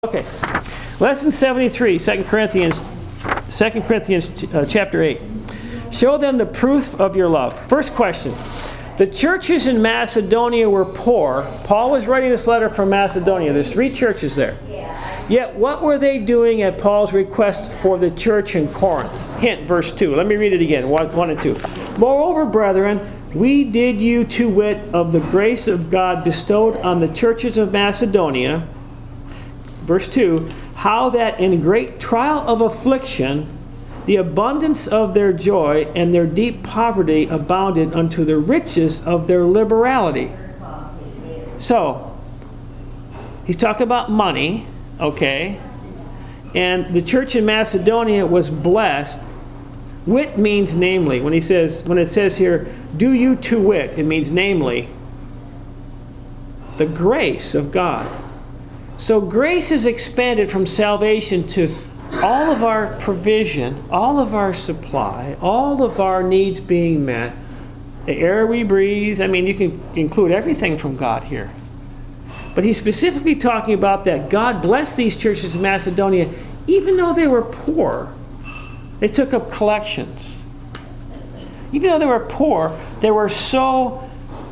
Okay, lesson 73, 2 Corinthians chapter 8. Show them the proof of your love. First question. The churches in Macedonia were poor. Paul was writing this letter from Macedonia. There's 3 churches there. Yet what were they doing at Paul's request for the church in Corinth? Hint, verse 2. Let me read it again, 1 and 2. Moreover, brethren, we did you to wit of the grace of God bestowed on the churches of Macedonia. Verse 2, how that in great trial of affliction, the abundance of their joy and their deep poverty abounded unto the riches of their liberality. So, he's talking about money, okay? And the church in Macedonia was blessed. Wit means namely. When it says here, do you to wit, it means namely the grace of God. So grace is expanded from salvation to all of our provision, all of our supply, all of our needs being met, the air we breathe. I mean, you can include everything from God here. But he's specifically talking about that God blessed these churches in Macedonia, even though they were poor. They took up collections. Even though they were poor, they were so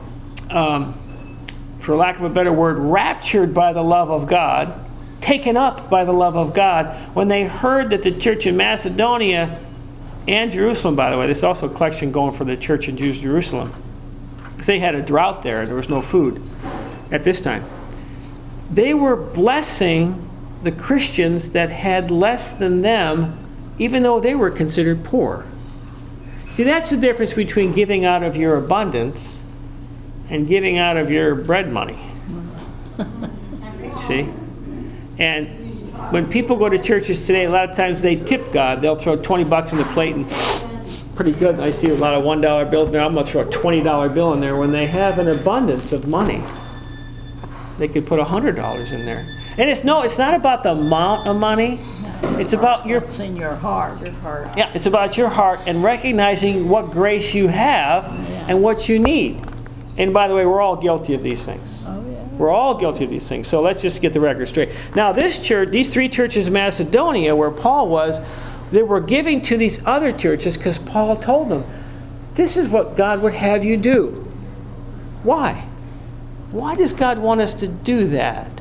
for lack of a better word, raptured by the love of God, taken up by the love of God, when they heard that the church in Macedonia and Jerusalem, by the way, there's also a collection going for the church in Jerusalem, because they had a drought there, there was no food at this time. They were blessing the Christians that had less than them, even though they were considered poor. See, that's the difference between giving out of your abundance and giving out of your bread money. See? And when people go to churches today, a lot of times they tip God. They'll throw $20 in the plate and pretty good. I see a lot of $1 bills now. I'm going to throw a $20 bill in there when they have an abundance of money. They could put $100 in there. And it's not about the amount of money. It's about what's in your heart. Yeah, it's about your heart and recognizing what grace you have and what you need. And by the way, we're all guilty of these things. Oh, yeah. We're all guilty of these things. So let's just get the record straight. Now, this church, these 3 churches in Macedonia, where Paul was, they were giving to these other churches because Paul told them, this is what God would have you do. Why? Why does God want us to do that?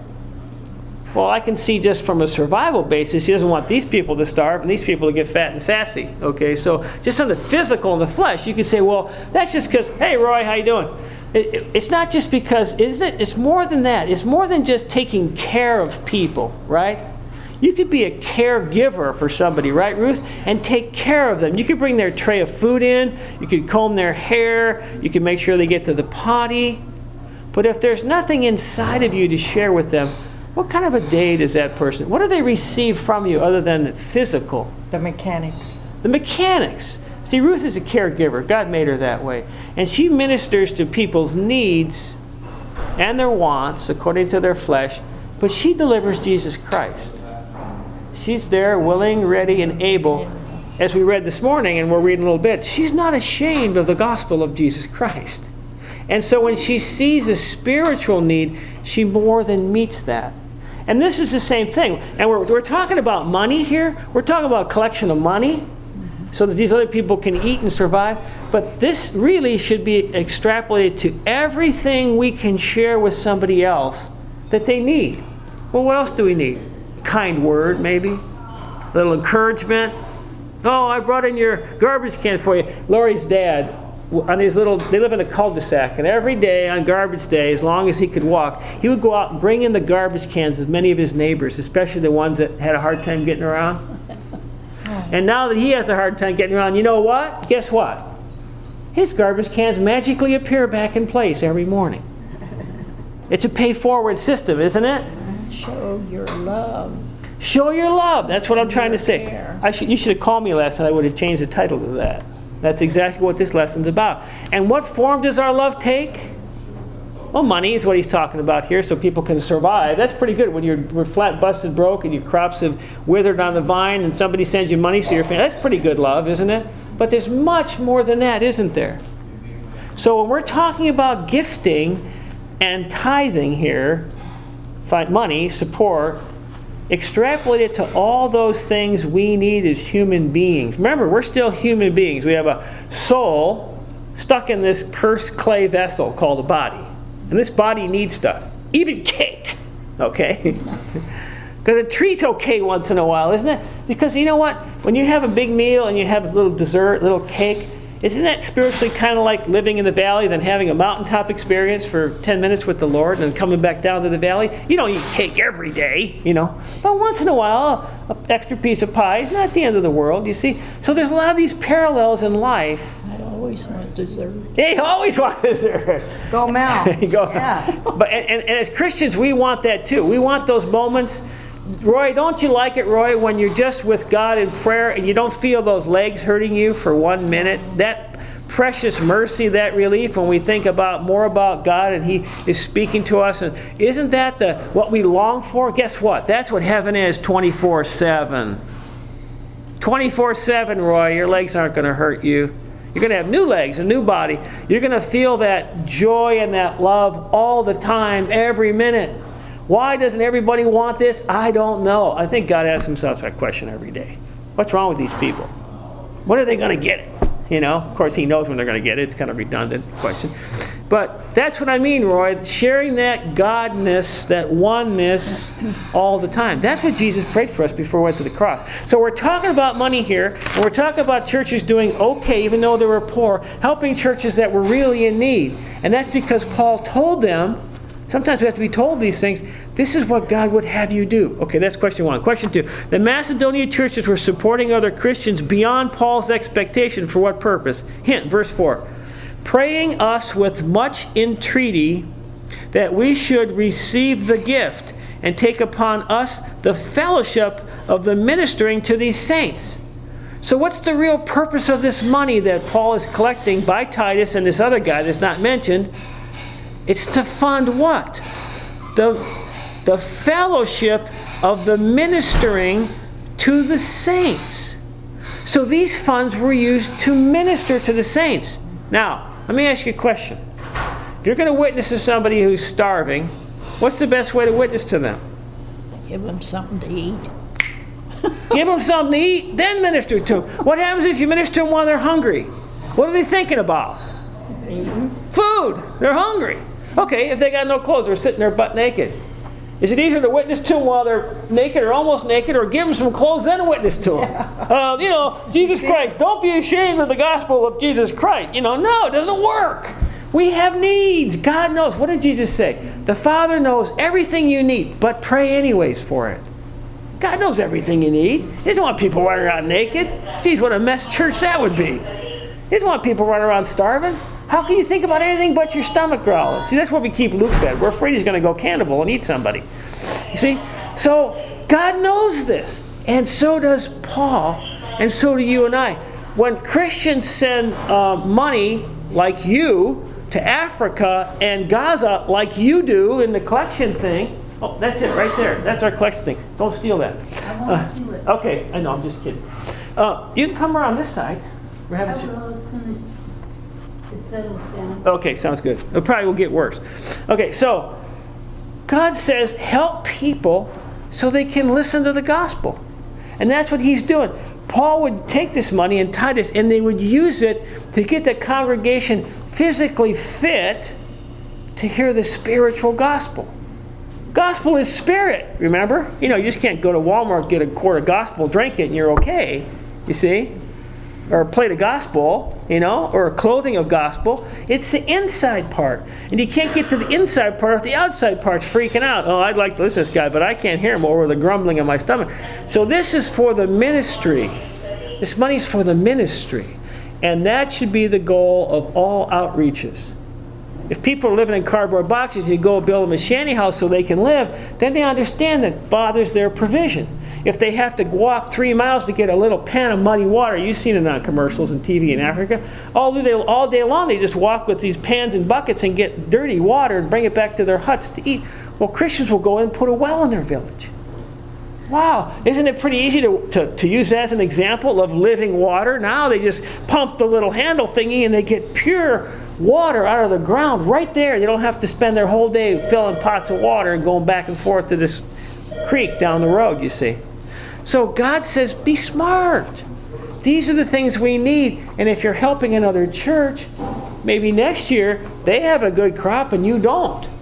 Well, I can see just from a survival basis, he doesn't want these people to starve and these people to get fat and sassy. Okay, so just on the physical and the flesh, you can say, well, that's just because, hey, Roy, how you doing? It's not just because, isn't it? It's more than that. It's more than just taking care of people, right? You could be a caregiver for somebody, right, Ruth? And take care of them. You could bring their tray of food in. You could comb their hair. You could make sure they get to the potty. But if there's nothing inside of you to share with them, what kind of a day does that person, what do they receive from you other than physical? The mechanics. The mechanics. See, Ruth is a caregiver. God made her that way. And she ministers to people's needs and their wants according to their flesh, but she delivers Jesus Christ. She's there, willing, ready, and able. As we read this morning, and we'll read in a little bit, she's not ashamed of the gospel of Jesus Christ. And so when she sees a spiritual need, she more than meets that. And this is the same thing. And we're talking about money here. We're talking about a collection of money so that these other people can eat and survive. But this really should be extrapolated to everything we can share with somebody else that they need. Well, what else do we need? Kind word, maybe. A little encouragement. Oh, I brought in your garbage can for you. Lori's dad, on these they live in a cul-de-sac, and every day on garbage day, as long as he could walk, he would go out and bring in the garbage cans of many of his neighbors, especially the ones that had a hard time getting around. And now that he has a hard time getting around, you know what? Guess what? His garbage cans magically appear back in place every morning. It's a pay-forward system, isn't it? Show your love. Show your love. That's what I'm trying to say. You should have called me last night. I would have changed the title to that. That's exactly what this lesson's about. And what form does our love take? Well, money is what he's talking about here, so people can survive. That's pretty good when you're flat, busted, broke, and your crops have withered on the vine, and somebody sends you money so you're that's pretty good love, isn't it? But there's much more than that, isn't there? So when we're talking about gifting and tithing here, money, support, extrapolate it to all those things we need as human beings. Remember, we're still human beings. We have a soul stuck in this cursed clay vessel called a body. And this body needs stuff. Even cake. Okay? Because a treat's okay once in a while, isn't it? Because you know what? When you have a big meal and you have a little dessert, a little cake, isn't that spiritually kind of like living in the valley than having a mountaintop experience for 10 minutes with the Lord and then coming back down to the valley? You don't eat cake every day, you know. But once in a while, an extra piece of pie is not the end of the world, you see. So there's a lot of these parallels in life. I always want dessert. You always want dessert. Go Mel. Go. Yeah. But and as Christians, we want that too. We want those moments. Roy, don't you like it, Roy, when you're just with God in prayer and you don't feel those legs hurting you for 1 minute? That precious mercy, that relief when we think about more about God and He is speaking to us. And isn't that what we long for? Guess what? That's what heaven is 24/7. 24/7, Roy. Your legs aren't going to hurt you. You're going to have new legs, a new body. You're going to feel that joy and that love all the time, every minute. Why doesn't everybody want this? I don't know. I think God asks Himself that question every day. What's wrong with these people? When are they going to get it? You know, of course, He knows when they're going to get it. It's kind of a redundant question. But that's what I mean, Roy. Sharing that Godness, that oneness all the time. That's what Jesus prayed for us before He went to the cross. So we're talking about money here, and we're talking about churches doing okay, even though they were poor, helping churches that were really in need. And that's because Paul told them, sometimes we have to be told these things. This is what God would have you do. Okay, that's question 1. Question 2. The Macedonian churches were supporting other Christians beyond Paul's expectation. For what purpose? Hint, verse 4. Praying us with much entreaty that we should receive the gift and take upon us the fellowship of the ministering to these saints. So what's the real purpose of this money that Paul is collecting by Titus and this other guy that's not mentioned? It's to fund what? The fellowship of the ministering to the saints. So these funds were used to minister to the saints. Now, let me ask you a question. If you're going to witness to somebody who's starving, what's the best way to witness to them? Give them something to eat. Give them something to eat, then minister to them. What happens if you minister to them while they're hungry? What are they thinking about? Eating. Food. They're hungry. Okay, if they got no clothes, they're sitting there butt naked. Is it easier to witness to them while they're naked or almost naked, or give them some clothes then witness to them? Jesus Christ, don't be ashamed of the gospel of Jesus Christ. No, it doesn't work. We have needs. God knows. What did Jesus say? The Father knows everything you need, but pray anyways for it. God knows everything you need. He doesn't want people running around naked. Geez, what a mess church that would be. He doesn't want people running around starving. How can you think about anything but your stomach growling? See, that's why we keep Luke fed. We're afraid he's going to go cannibal and eat somebody. You see? So, God knows this. And so does Paul. And so do you and I. When Christians send money, like you, to Africa and Gaza, like you do in the collection thing. Oh, that's it right there. That's our collection thing. Don't steal that. I won't do it. Okay, I know. I'm just kidding. You can come around this side. We're I having will as soon as it settles down. Okay, sounds good. It probably will get worse. Okay, so God says help people so they can listen to the gospel. And that's what He's doing. Paul would take this money and Titus, and they would use it to get the congregation physically fit to hear the spiritual gospel. Gospel is spirit, remember? You just can't go to Walmart, get a quart of gospel, drink it, and you're okay. You see? Or a plate of gospel, or a clothing of gospel. It's the inside part. And you can't get to the inside part if the outside part's freaking out. Oh, I'd like to listen to this guy, but I can't hear him over the grumbling in my stomach. So this is for the ministry. This money's for the ministry. And that should be the goal of all outreaches. If people are living in cardboard boxes, you go build them a shanty house so they can live, then they understand that bothers their provision. If they have to walk 3 miles to get a little pan of muddy water, you've seen it on commercials and TV in Africa, all day long they just walk with these pans and buckets and get dirty water and bring it back to their huts to eat. Well, Christians will go in and put a well in their village. Wow, isn't it pretty easy to use that as an example of living water? Now they just pump the little handle thingy and they get pure water out of the ground right there. They don't have to spend their whole day filling pots of water and going back and forth to this creek down the road, you see. So God says, be smart. These are the things we need. And if you're helping another church, maybe next year they have a good crop and you don't.